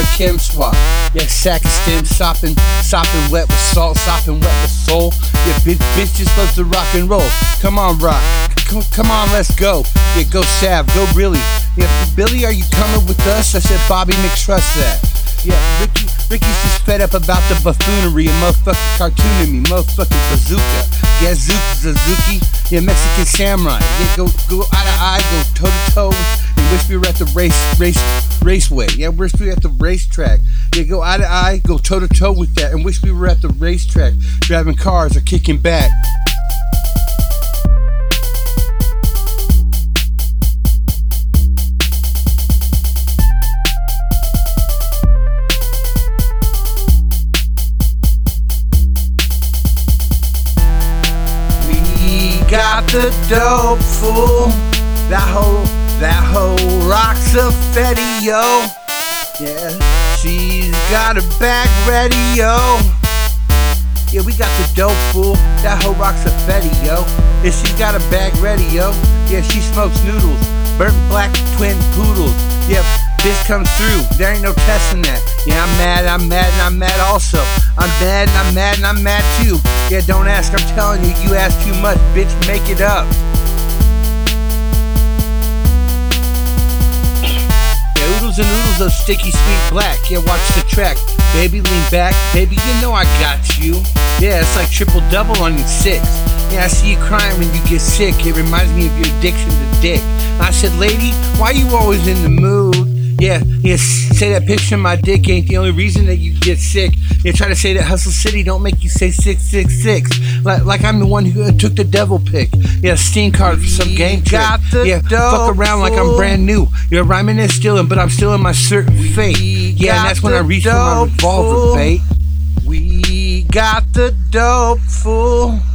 chem swap. Yeah, sack of stem, sopping wet with salt, sopping wet with soul. Yeah, bitch just loves to rock and roll. Come on, rock. Come on, let's go. Yeah, go Sav, go really. Yeah, Billy, are you coming with us? I said, Bobby McTrust that. Yeah, Ricky's just fed up about the buffoonery and motherfucking cartooning me, motherfucking bazooka. Yeah, Zazuki, yeah, Mexican samurai. Yeah, go eye to eye, go toe to toe. And wish we were at the raceway. Yeah, wish we were at the racetrack. Yeah, go eye to eye, go toe to toe with that, and wish we were at the racetrack, driving cars or kicking back. Got the dope, fool. That hoe rocks a fetty, yo. Yeah, she's got her bag ready, yo. Yeah, we got the dope, fool. That hoe rocks a fetty, yo. Yeah, she got her bag ready, yo. Yeah, she smokes noodles, burnt black twin poodles. Yeah, bitch comes through. There ain't no testing that. Yeah, I'm mad also. I'm mad too. Yeah, don't ask, I'm telling you, you ask too much, bitch, make it up. Yeah, oodles and oodles of sticky sweet black. Yeah, watch the track. Baby, lean back. Baby, you know I got you. Yeah, it's like triple double on you 6. Yeah, I see you crying when you get sick. It reminds me of your addiction to dick. I said, lady, why you always in the mood? Yeah, say that picture of my dick ain't the only reason that you get sick. Yeah, try to say that Hustle City don't make you say 666. Like I'm the one who took the devil pick. Yeah, Steam card for some game trick. Yeah, fuck around like I'm brand new. You're rhyming and stealing, but I'm still in my certain fate. Yeah, and that's when I reach for my revolver, bait. We got the dope, fool.